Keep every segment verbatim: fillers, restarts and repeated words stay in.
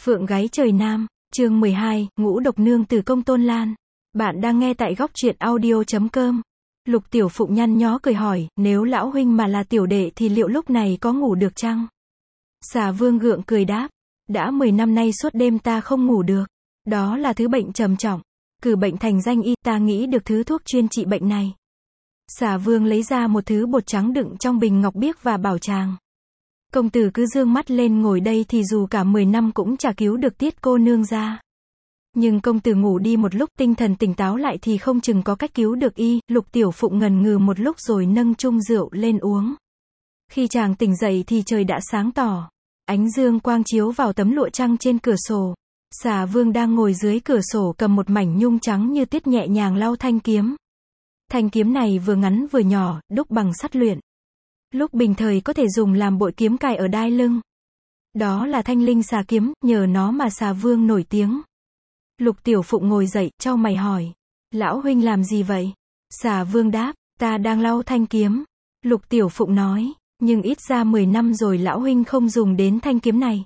Phượng Gáy Trời Nam, chương mười hai, Ngũ Độc Nương Tử Công Tôn Lan. Bạn đang nghe tại góc truyện audio chấm com. Lục Tiểu Phụng nhăn nhó cười hỏi, nếu lão huynh mà là tiểu đệ thì liệu lúc này có ngủ được chăng? Xà Vương gượng cười đáp, đã mười năm nay suốt đêm ta không ngủ được. Đó là thứ bệnh trầm trọng. Cử bệnh thành danh y, ta nghĩ được thứ thuốc chuyên trị bệnh này. Xà Vương lấy ra một thứ bột trắng đựng trong bình ngọc biếc và bảo chàng. Công tử cứ dương mắt lên ngồi đây thì dù cả mười năm cũng chả cứu được Tiết cô nương ra. Nhưng công tử ngủ đi một lúc tinh thần tỉnh táo lại thì không chừng có cách cứu được y. Lục Tiểu Phụng ngần ngừ một lúc rồi nâng chung rượu lên uống. Khi chàng tỉnh dậy thì trời đã sáng tỏ. Ánh dương quang chiếu vào tấm lụa trăng trên cửa sổ. Xà Vương đang ngồi dưới cửa sổ cầm một mảnh nhung trắng như tuyết nhẹ nhàng lau thanh kiếm. Thanh kiếm này vừa ngắn vừa nhỏ, đúc bằng sắt luyện. Lúc bình thời có thể dùng làm bội kiếm cài ở đai lưng. Đó là thanh linh xà kiếm, nhờ nó mà Xà Vương nổi tiếng. Lục Tiểu Phụng ngồi dậy, chau mày hỏi. Lão huynh làm gì vậy? Xà Vương đáp, ta đang lau thanh kiếm. Lục Tiểu Phụng nói, nhưng ít ra mười năm rồi lão huynh không dùng đến thanh kiếm này.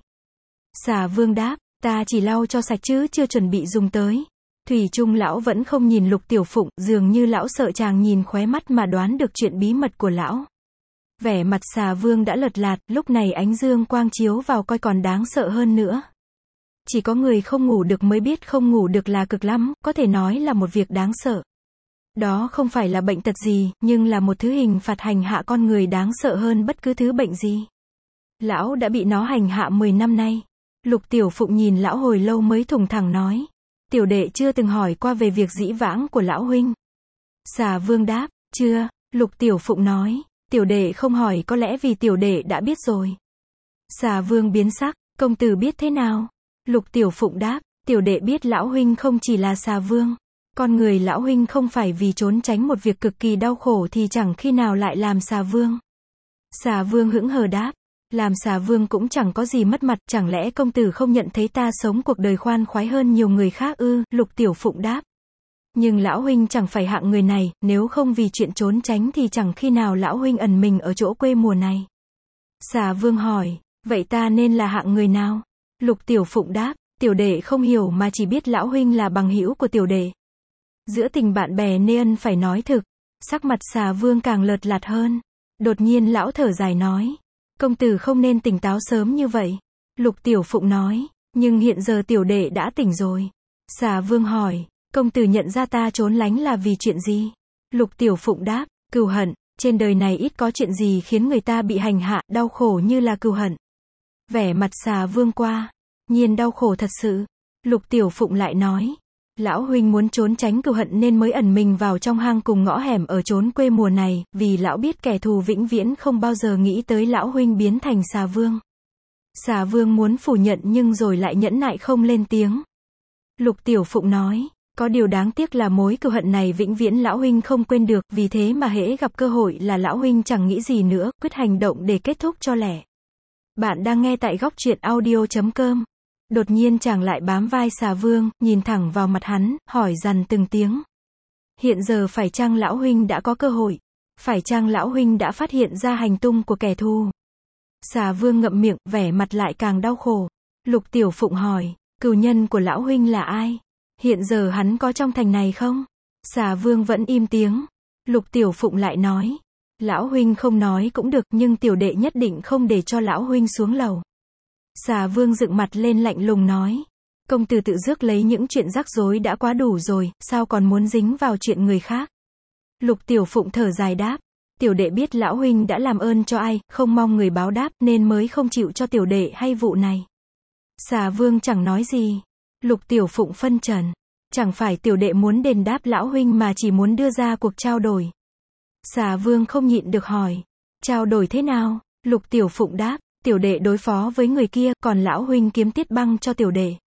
Xà Vương đáp, ta chỉ lau cho sạch chứ chưa chuẩn bị dùng tới. Thủy chung lão vẫn không nhìn Lục Tiểu Phụng, dường như lão sợ chàng nhìn khóe mắt mà đoán được chuyện bí mật của lão. Vẻ mặt Xà Vương đã lật lạt, lúc này ánh dương quang chiếu vào coi còn đáng sợ hơn nữa. Chỉ có người không ngủ được mới biết không ngủ được là cực lắm, có thể nói là một việc đáng sợ. Đó không phải là bệnh tật gì, nhưng là một thứ hình phạt hành hạ con người đáng sợ hơn bất cứ thứ bệnh gì. Lão đã bị nó hành hạ mười năm nay. Lục Tiểu Phụng nhìn lão hồi lâu mới thùng thẳng nói. Tiểu đệ chưa từng hỏi qua về việc dĩ vãng của lão huynh. Xà Vương đáp, chưa. Lục Tiểu Phụng nói, tiểu đệ không hỏi có lẽ vì tiểu đệ đã biết rồi. Xà Vương biến sắc, công tử biết thế nào? Lục Tiểu Phụng đáp, tiểu đệ biết lão huynh không chỉ là Xà Vương. Con người lão huynh không phải vì trốn tránh một việc cực kỳ đau khổ thì chẳng khi nào lại làm Xà Vương. Xà Vương hững hờ đáp, làm Xà Vương cũng chẳng có gì mất mặt, chẳng lẽ công tử không nhận thấy ta sống cuộc đời khoan khoái hơn nhiều người khác ư? Lục Tiểu Phụng đáp. Nhưng lão huynh chẳng phải hạng người này, nếu không vì chuyện trốn tránh thì chẳng khi nào lão huynh ẩn mình ở chỗ quê mùa này. Xà Vương hỏi, vậy ta nên là hạng người nào? Lục Tiểu Phụng đáp, tiểu đệ không hiểu mà chỉ biết lão huynh là bằng hữu của tiểu đệ. Giữa tình bạn bè nên phải nói thực. Sắc mặt Xà Vương càng lợt lạt hơn. Đột nhiên lão thở dài nói, công tử không nên tỉnh táo sớm như vậy. Lục Tiểu Phụng nói, nhưng hiện giờ tiểu đệ đã tỉnh rồi. Xà Vương hỏi, công tử nhận ra ta trốn lánh là vì chuyện gì? Lục Tiểu Phụng đáp, cừu hận, trên đời này ít có chuyện gì khiến người ta bị hành hạ, đau khổ như là cừu hận. Vẻ mặt Xà Vương qua, nhiên đau khổ thật sự. Lục Tiểu Phụng lại nói, lão huynh muốn trốn tránh cừu hận nên mới ẩn mình vào trong hang cùng ngõ hẻm ở chốn quê mùa này, vì lão biết kẻ thù vĩnh viễn không bao giờ nghĩ tới lão huynh biến thành Xà Vương. Xà Vương muốn phủ nhận nhưng rồi lại nhẫn nại không lên tiếng. Lục Tiểu Phụng nói, có điều đáng tiếc là mối cừu hận này vĩnh viễn lão huynh không quên được, vì thế mà hễ gặp cơ hội là lão huynh chẳng nghĩ gì nữa, quyết hành động để kết thúc cho lẻ. Bạn đang nghe tại góc truyện audio chấm com. Đột nhiên chàng lại bám vai Xà Vương, nhìn thẳng vào mặt hắn, hỏi dằn từng tiếng. Hiện giờ phải chăng lão huynh đã có cơ hội? Phải chăng lão huynh đã phát hiện ra hành tung của kẻ thù? Xà Vương ngậm miệng, vẻ mặt lại càng đau khổ. Lục Tiểu Phụng hỏi, cừu nhân của lão huynh là ai? Hiện giờ hắn có trong thành này không? Xà Vương vẫn im tiếng. Lục Tiểu Phụng lại nói, lão huynh không nói cũng được, nhưng tiểu đệ nhất định không để cho lão huynh xuống lầu. Xà Vương dựng mặt lên lạnh lùng nói, công tử tự rước lấy những chuyện rắc rối đã quá đủ rồi, sao còn muốn dính vào chuyện người khác? Lục Tiểu Phụng thở dài đáp, tiểu đệ biết lão huynh đã làm ơn cho ai, không mong người báo đáp nên mới không chịu cho tiểu đệ hay vụ này. Xà Vương chẳng nói gì. Lục Tiểu Phụng phân trần, chẳng phải tiểu đệ muốn đền đáp lão huynh mà chỉ muốn đưa ra cuộc trao đổi. Xà Vương không nhịn được hỏi, trao đổi thế nào? Lục Tiểu Phụng đáp, tiểu đệ đối phó với người kia, còn lão huynh kiếm Tiết Băng cho tiểu đệ.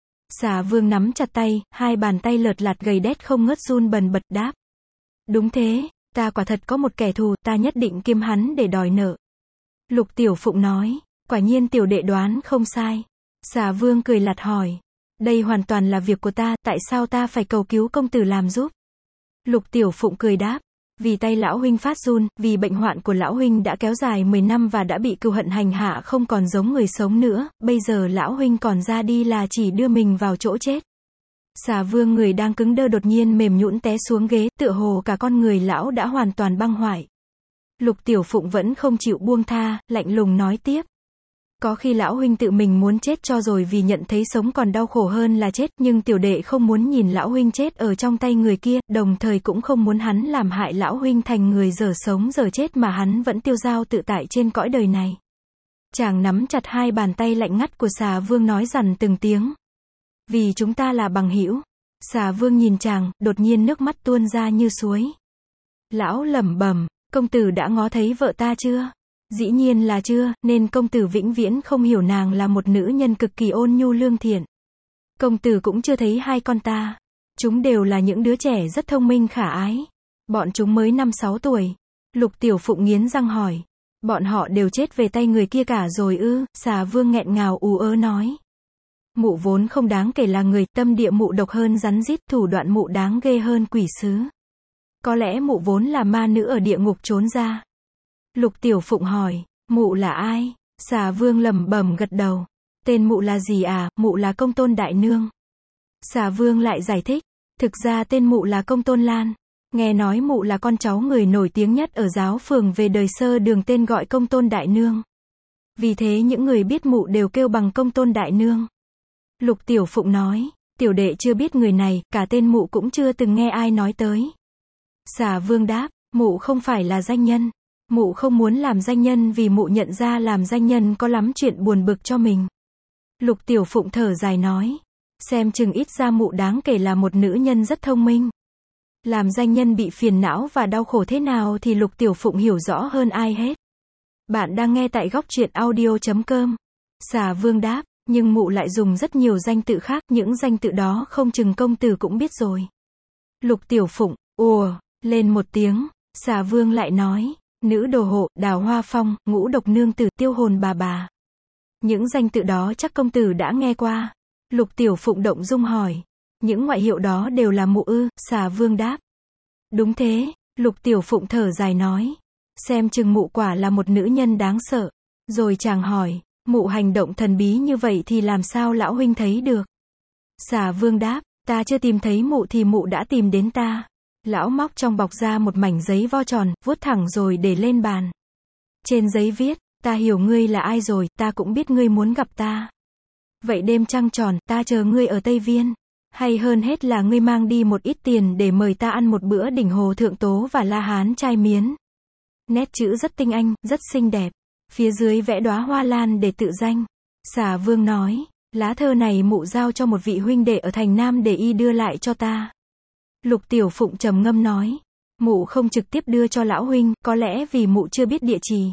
Xà Vương nắm chặt tay, hai bàn tay lợt lạt gầy đét không ngớt run bần bật đáp. Đúng thế, ta quả thật có một kẻ thù, ta nhất định kiếm hắn để đòi nợ. Lục Tiểu Phụng nói, quả nhiên tiểu đệ đoán không sai. Xà Vương cười lạt hỏi, đây hoàn toàn là việc của ta, tại sao ta phải cầu cứu công tử làm giúp? Lục Tiểu Phụng cười đáp, Vì tay lão huynh phát run, vì bệnh hoạn của lão huynh đã kéo dài mười năm và đã bị cừu hận hành hạ không còn giống người sống nữa, bây giờ lão huynh còn ra đi là chỉ đưa mình vào chỗ chết. Xà Vương người đang cứng đơ đột nhiên mềm nhũn té xuống ghế, tựa hồ cả con người lão đã hoàn toàn băng hoại. Lục Tiểu Phụng vẫn không chịu buông tha, lạnh lùng nói tiếp. Có khi lão huynh tự mình muốn chết cho rồi vì nhận thấy sống còn đau khổ hơn là chết, nhưng tiểu đệ không muốn nhìn lão huynh chết ở trong tay người kia, đồng thời cũng không muốn hắn làm hại lão huynh thành người dở sống dở chết mà hắn vẫn tiêu dao tự tại trên cõi đời này. Chàng nắm chặt hai bàn tay lạnh ngắt của Xà Vương nói dằn từng tiếng. Vì chúng ta là bằng hữu. Xà Vương nhìn chàng, đột nhiên nước mắt tuôn ra như suối. Lão lẩm bẩm, công tử đã ngó thấy vợ ta chưa? Dĩ nhiên là chưa, nên công tử vĩnh viễn không hiểu nàng là một nữ nhân cực kỳ ôn nhu lương thiện. Công tử cũng chưa thấy hai con ta. Chúng đều là những đứa trẻ rất thông minh khả ái. Bọn chúng mới năm sáu tuổi. Lục Tiểu Phụng nghiến răng hỏi. Bọn họ đều chết về tay người kia cả rồi ư? Xà Vương nghẹn ngào ú ớ nói. Mụ vốn không đáng kể là người, tâm địa mụ độc hơn rắn rít, thủ đoạn mụ đáng ghê hơn quỷ sứ. Có lẽ mụ vốn là ma nữ ở địa ngục trốn ra. Lục Tiểu Phụng hỏi, mụ là ai? Xà Vương lẩm bẩm gật đầu. Tên mụ là gì à? Mụ là Công Tôn Đại Nương. Xà Vương lại giải thích, thực ra tên mụ là Công Tôn Lan. Nghe nói mụ là con cháu người nổi tiếng nhất ở giáo phường về đời sơ đường tên gọi Công Tôn Đại Nương. Vì thế những người biết mụ đều kêu bằng Công Tôn Đại Nương. Lục Tiểu Phụng nói, tiểu đệ chưa biết người này, cả tên mụ cũng chưa từng nghe ai nói tới. Xà Vương đáp, mụ không phải là danh nhân. Mụ không muốn làm danh nhân vì mụ nhận ra làm danh nhân có lắm chuyện buồn bực cho mình. Lục Tiểu Phụng thở dài nói, xem chừng ít ra mụ đáng kể là một nữ nhân rất thông minh. Làm danh nhân bị phiền não và đau khổ thế nào thì Lục Tiểu Phụng hiểu rõ hơn ai hết. Bạn đang nghe tại góc truyện audio chấm com. Xà Vương đáp, nhưng mụ lại dùng rất nhiều danh tự khác, những danh tự đó không chừng công tử cũng biết rồi. Lục Tiểu Phụng, ùa, lên một tiếng, Xà Vương lại nói, nữ đồ hộ, Đào Hoa Phong, Ngũ Độc Nương Tử, Tiêu Hồn Bà Bà. Những danh tự đó chắc công tử đã nghe qua. Lục Tiểu Phụng động dung hỏi, những ngoại hiệu đó đều là mụ ư? Xà Vương đáp, đúng thế. Lục Tiểu Phụng thở dài nói, xem chừng mụ quả là một nữ nhân đáng sợ. Rồi chàng hỏi, mụ hành động thần bí như vậy thì làm sao lão huynh thấy được? Xà Vương đáp, ta chưa tìm thấy mụ thì mụ đã tìm đến ta. Lão móc trong bọc ra một mảnh giấy vo tròn, vuốt thẳng rồi để lên bàn. Trên giấy viết, ta hiểu ngươi là ai rồi, ta cũng biết ngươi muốn gặp ta. Vậy đêm trăng tròn, ta chờ ngươi ở Tây Viên. Hay hơn hết là ngươi mang đi một ít tiền để mời ta ăn một bữa đỉnh hồ thượng tố và la hán trai miến. Nét chữ rất tinh anh, rất xinh đẹp. Phía dưới vẽ đóa hoa lan để tự danh. Xà Vương nói, lá thơ này mụ giao cho một vị huynh đệ ở thành Nam để y đưa lại cho ta. Lục Tiểu Phụng trầm ngâm nói, mụ không trực tiếp đưa cho lão huynh, có lẽ vì mụ chưa biết địa chỉ.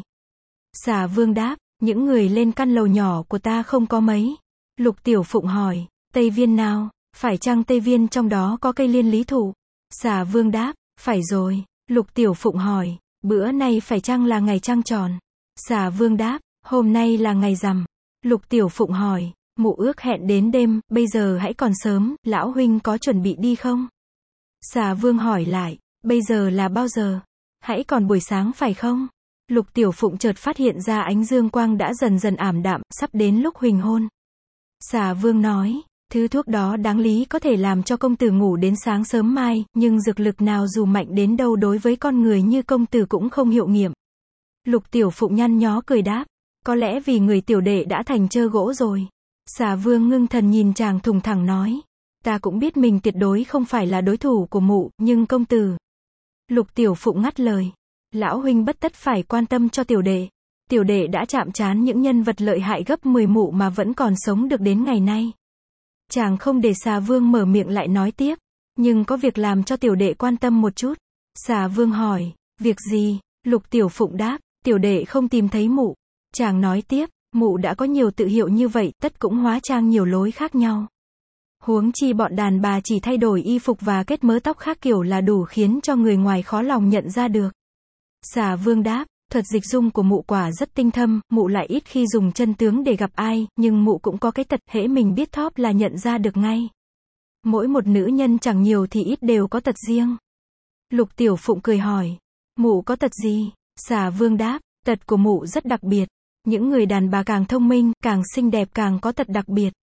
Xà Vương đáp, những người lên căn lầu nhỏ của ta không có mấy. Lục Tiểu Phụng hỏi, Tây Viên nào? Phải chăng Tây Viên trong đó có cây liên lý thụ? Xà Vương đáp, phải rồi. Lục Tiểu Phụng hỏi, bữa nay phải chăng là ngày trăng tròn? Xà Vương đáp, hôm nay là ngày rằm. Lục Tiểu Phụng hỏi, mụ ước hẹn đến đêm, bây giờ hãy còn sớm, lão huynh có chuẩn bị đi không? Xà Vương hỏi lại, bây giờ là bao giờ? Hãy còn buổi sáng phải không? Lục Tiểu Phụng chợt phát hiện ra ánh dương quang đã dần dần ảm đạm, sắp đến lúc huỳnh hôn. Xà Vương nói, thứ thuốc đó đáng lý có thể làm cho công tử ngủ đến sáng sớm mai, nhưng dược lực nào dù mạnh đến đâu đối với con người như công tử cũng không hiệu nghiệm. Lục Tiểu Phụng nhăn nhó cười đáp, có lẽ vì người tiểu đệ đã thành trơ gỗ rồi. Xà Vương ngưng thần nhìn chàng thùng thẳng nói, ta cũng biết mình tuyệt đối không phải là đối thủ của mụ, nhưng công tử. Lục Tiểu Phụng ngắt lời, lão huynh bất tất phải quan tâm cho tiểu đệ. Tiểu đệ đã chạm trán những nhân vật lợi hại gấp mười mụ mà vẫn còn sống được đến ngày nay. Chàng không để Xà Vương mở miệng lại nói tiếp, nhưng có việc làm cho tiểu đệ quan tâm một chút. Xà Vương hỏi, việc gì? Lục Tiểu Phụng đáp, tiểu đệ không tìm thấy mụ. Chàng nói tiếp, mụ đã có nhiều tự hiệu như vậy, tất cũng hóa trang nhiều lối khác nhau. Huống chi bọn đàn bà chỉ thay đổi y phục và kết mớ tóc khác kiểu là đủ khiến cho người ngoài khó lòng nhận ra được. Xà Vương đáp, thuật dịch dung của mụ quả rất tinh thâm, mụ lại ít khi dùng chân tướng để gặp ai, nhưng mụ cũng có cái tật, hễ mình biết thóp là nhận ra được ngay. Mỗi một nữ nhân chẳng nhiều thì ít đều có tật riêng. Lục Tiểu Phụng cười hỏi, mụ có tật gì? Xà Vương đáp, tật của mụ rất đặc biệt. Những người đàn bà càng thông minh, càng xinh đẹp càng có tật đặc biệt.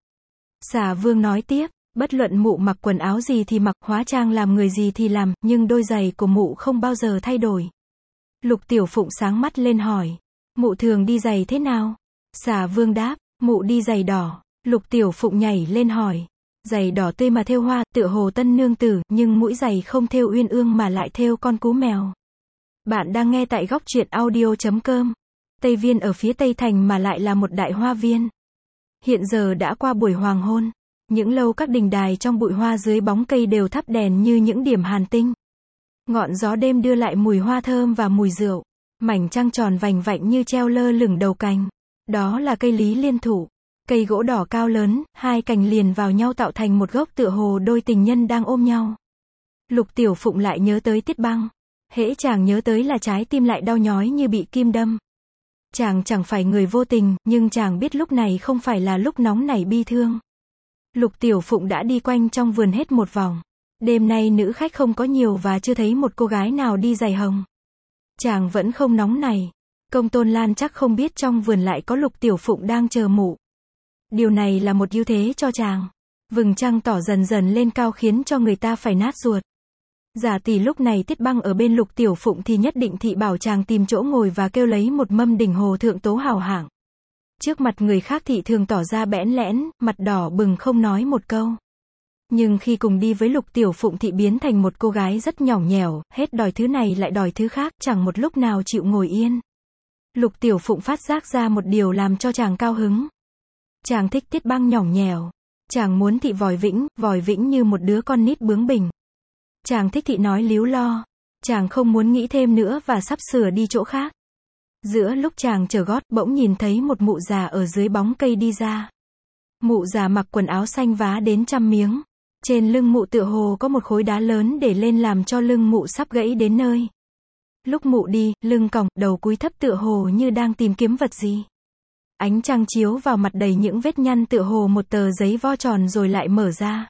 Xà Vương nói tiếp, bất luận mụ mặc quần áo gì thì mặc, hóa trang làm người gì thì làm, nhưng đôi giày của mụ không bao giờ thay đổi. Lục Tiểu Phụng sáng mắt lên hỏi, mụ thường đi giày thế nào? Xà Vương đáp, mụ đi giày đỏ. Lục Tiểu Phụng nhảy lên hỏi, giày đỏ tươi mà thêu hoa, tựa hồ tân nương tử, nhưng mũi giày không thêu uyên ương mà lại thêu con cú mèo. Bạn đang nghe tại góc truyện audio chấm com. Tây Viên ở phía Tây Thành mà lại là một đại hoa viên. Hiện giờ đã qua buổi hoàng hôn. Những lâu các đình đài trong bụi hoa dưới bóng cây đều thắp đèn như những điểm hàn tinh. Ngọn gió đêm đưa lại mùi hoa thơm và mùi rượu. Mảnh trăng tròn vành vạnh như treo lơ lửng đầu cành. Đó là cây lý liên thụ. Cây gỗ đỏ cao lớn, hai cành liền vào nhau tạo thành một gốc tựa hồ đôi tình nhân đang ôm nhau. Lục Tiểu Phụng lại nhớ tới Tiết Băng. Hễ chàng nhớ tới là trái tim lại đau nhói như bị kim đâm. Chàng chẳng phải người vô tình, nhưng chàng biết lúc này không phải là lúc nóng nảy bi thương. Lục Tiểu Phụng đã đi quanh trong vườn hết một vòng. Đêm nay nữ khách không có nhiều và chưa thấy một cô gái nào đi giày hồng. Chàng vẫn không nóng nảy. Công Tôn Lan chắc không biết trong vườn lại có Lục Tiểu Phụng đang chờ mụ. Điều này là một ưu thế cho chàng. Vầng trăng tỏ dần dần lên cao khiến cho người ta phải nát ruột. Giả tỷ lúc này Tiết Băng ở bên Lục Tiểu Phụng thì nhất định thị bảo chàng tìm chỗ ngồi và kêu lấy một mâm đỉnh hồ thượng tố hào hạng. Trước mặt người khác thị thường tỏ ra bẽn lẽn, mặt đỏ bừng không nói một câu. Nhưng khi cùng đi với Lục Tiểu Phụng thị biến thành một cô gái rất nhõng nhẽo, hết đòi thứ này lại đòi thứ khác, chẳng một lúc nào chịu ngồi yên. Lục Tiểu Phụng phát giác ra một điều làm cho chàng cao hứng. Chàng thích Tiết Băng nhõng nhẽo. Chàng muốn thị vòi vĩnh, vòi vĩnh như một đứa con nít bướng bỉnh. Chàng thích thị nói líu lo. Chàng không muốn nghĩ thêm nữa và sắp sửa đi chỗ khác. Giữa lúc chàng chờ gót, bỗng nhìn thấy một mụ già ở dưới bóng cây đi ra. Mụ già mặc quần áo xanh vá đến trăm miếng. Trên lưng mụ tựa hồ có một khối đá lớn để lên làm cho lưng mụ sắp gãy đến nơi. Lúc mụ đi, lưng còng, đầu cúi thấp tựa hồ như đang tìm kiếm vật gì. Ánh trăng chiếu vào mặt đầy những vết nhăn tựa hồ một tờ giấy vo tròn rồi lại mở ra.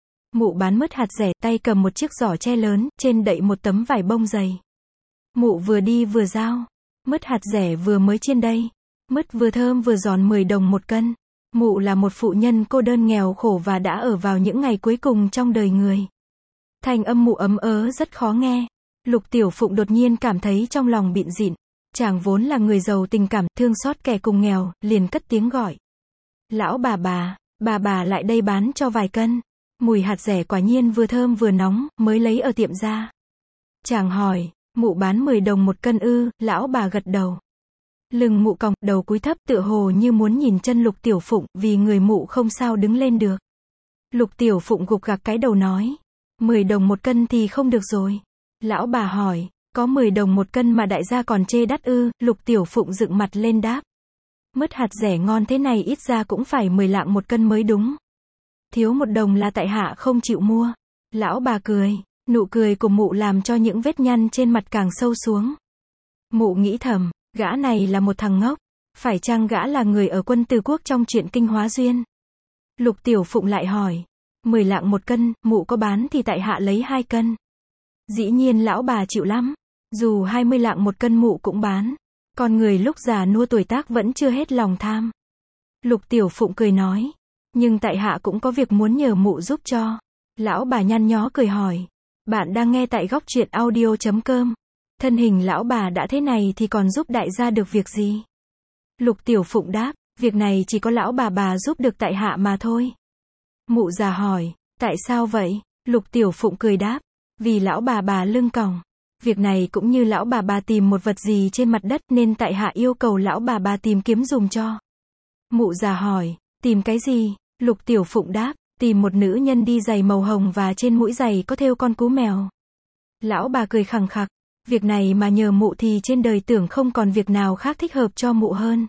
Mụ bán mứt hạt dẻ, tay cầm một chiếc giỏ tre lớn, trên đậy một tấm vải bông dày. Mụ vừa đi vừa giao. Mứt hạt dẻ vừa mới chiên đây. Mứt vừa thơm vừa giòn mười đồng một cân. Mụ là một phụ nhân cô đơn nghèo khổ và đã ở vào những ngày cuối cùng trong đời người. Thanh âm mụ ấm ớ rất khó nghe. Lục Tiểu Phụng đột nhiên cảm thấy trong lòng bịn dịn. Chàng vốn là người giàu tình cảm, thương xót kẻ cùng nghèo, liền cất tiếng gọi. Lão bà bà, bà bà lại đây bán cho vài cân. Mùi hạt dẻ quả nhiên vừa thơm vừa nóng, mới lấy ở tiệm ra. Chàng hỏi, mụ bán mười đồng một cân ư? Lão bà gật đầu. Lưng mụ còng, đầu cúi thấp tựa hồ như muốn nhìn chân Lục Tiểu Phụng, vì người mụ không sao đứng lên được. Lục Tiểu Phụng gục gặc cái đầu nói, mười đồng một cân thì không được rồi. Lão bà hỏi, có mười đồng một cân mà đại gia còn chê đắt ư? Lục Tiểu Phụng dựng mặt lên đáp, mứt hạt dẻ ngon thế này ít ra cũng phải mười lạng một cân mới đúng. Thiếu một đồng là tại hạ không chịu mua. Lão bà cười, nụ cười của mụ làm cho những vết nhăn trên mặt càng sâu xuống. Mụ nghĩ thầm, gã này là một thằng ngốc. Phải chăng gã là người ở Quân Từ Quốc trong chuyện Kinh Hóa Duyên? Lục Tiểu Phụng lại hỏi, mười lạng một cân, mụ có bán thì tại hạ lấy hai cân. Dĩ nhiên lão bà chịu lắm. Dù hai mươi lạng một cân mụ cũng bán. Con người lúc già nua tuổi tác vẫn chưa hết lòng tham. Lục Tiểu Phụng cười nói, nhưng tại hạ cũng có việc muốn nhờ mụ giúp cho. Lão bà nhăn nhó cười hỏi, bạn đang nghe tại góc truyện audio chấm com. Thân hình lão bà đã thế này thì còn giúp đại gia được việc gì? Lục Tiểu Phụng đáp, việc này chỉ có lão bà bà giúp được tại hạ mà thôi. Mụ già hỏi, tại sao vậy? Lục Tiểu Phụng cười đáp, vì lão bà bà lưng còng. Việc này cũng như lão bà bà tìm một vật gì trên mặt đất nên tại hạ yêu cầu lão bà bà tìm kiếm dùng cho. Mụ già hỏi, tìm cái gì? Lục Tiểu Phụng đáp, tìm một nữ nhân đi giày màu hồng và trên mũi giày có thêu con cú mèo. Lão bà cười khằng khặc, việc này mà nhờ mụ thì trên đời tưởng không còn việc nào khác thích hợp cho mụ hơn.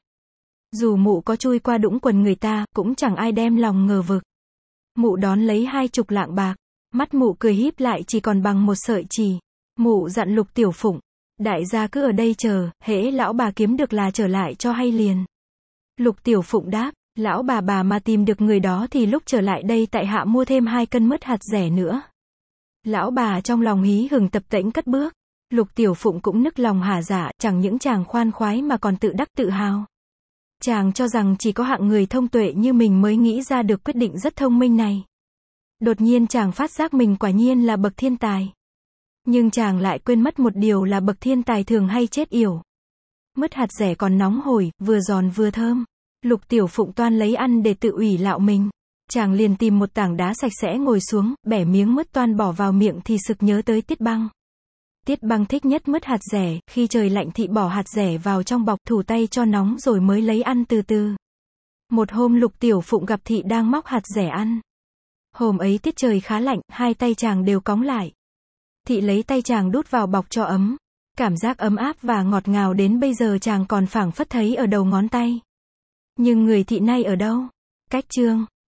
Dù mụ có chui qua đũng quần người ta, cũng chẳng ai đem lòng ngờ vực. Mụ đón lấy hai chục lạng bạc, mắt mụ cười híp lại chỉ còn bằng một sợi chỉ. Mụ dặn Lục Tiểu Phụng, đại gia cứ ở đây chờ, hễ lão bà kiếm được là trở lại cho hay liền. Lục Tiểu Phụng đáp, lão bà bà mà tìm được người đó thì lúc trở lại đây tại hạ mua thêm hai cân mứt hạt dẻ nữa. Lão bà trong lòng hí hửng tập tễnh cất bước. Lục Tiểu Phụng cũng nức lòng hả dạ, chẳng những chàng khoan khoái mà còn tự đắc tự hào. Chàng cho rằng chỉ có hạng người thông tuệ như mình mới nghĩ ra được quyết định rất thông minh này. Đột nhiên chàng phát giác mình quả nhiên là bậc thiên tài. Nhưng chàng lại quên mất một điều là bậc thiên tài thường hay chết yểu. Mứt hạt dẻ còn nóng hổi, vừa giòn vừa thơm. Lục Tiểu Phụng toan lấy ăn để tự ủy lạo mình. Chàng liền tìm một tảng đá sạch sẽ ngồi xuống, bẻ miếng mứt toan bỏ vào miệng thì sực nhớ tới Tiết Băng. Tiết Băng thích nhất mứt hạt dẻ, khi trời lạnh thị bỏ hạt dẻ vào trong bọc, thủ tay cho nóng rồi mới lấy ăn từ từ. Một hôm Lục Tiểu Phụng gặp thị đang móc hạt dẻ ăn. Hôm ấy tiết trời khá lạnh, hai tay chàng đều cóng lại. Thị lấy tay chàng đút vào bọc cho ấm. Cảm giác ấm áp và ngọt ngào đến bây giờ chàng còn phảng phất thấy ở đầu ngón tay. Nhưng người thị nay ở đâu? Cách chương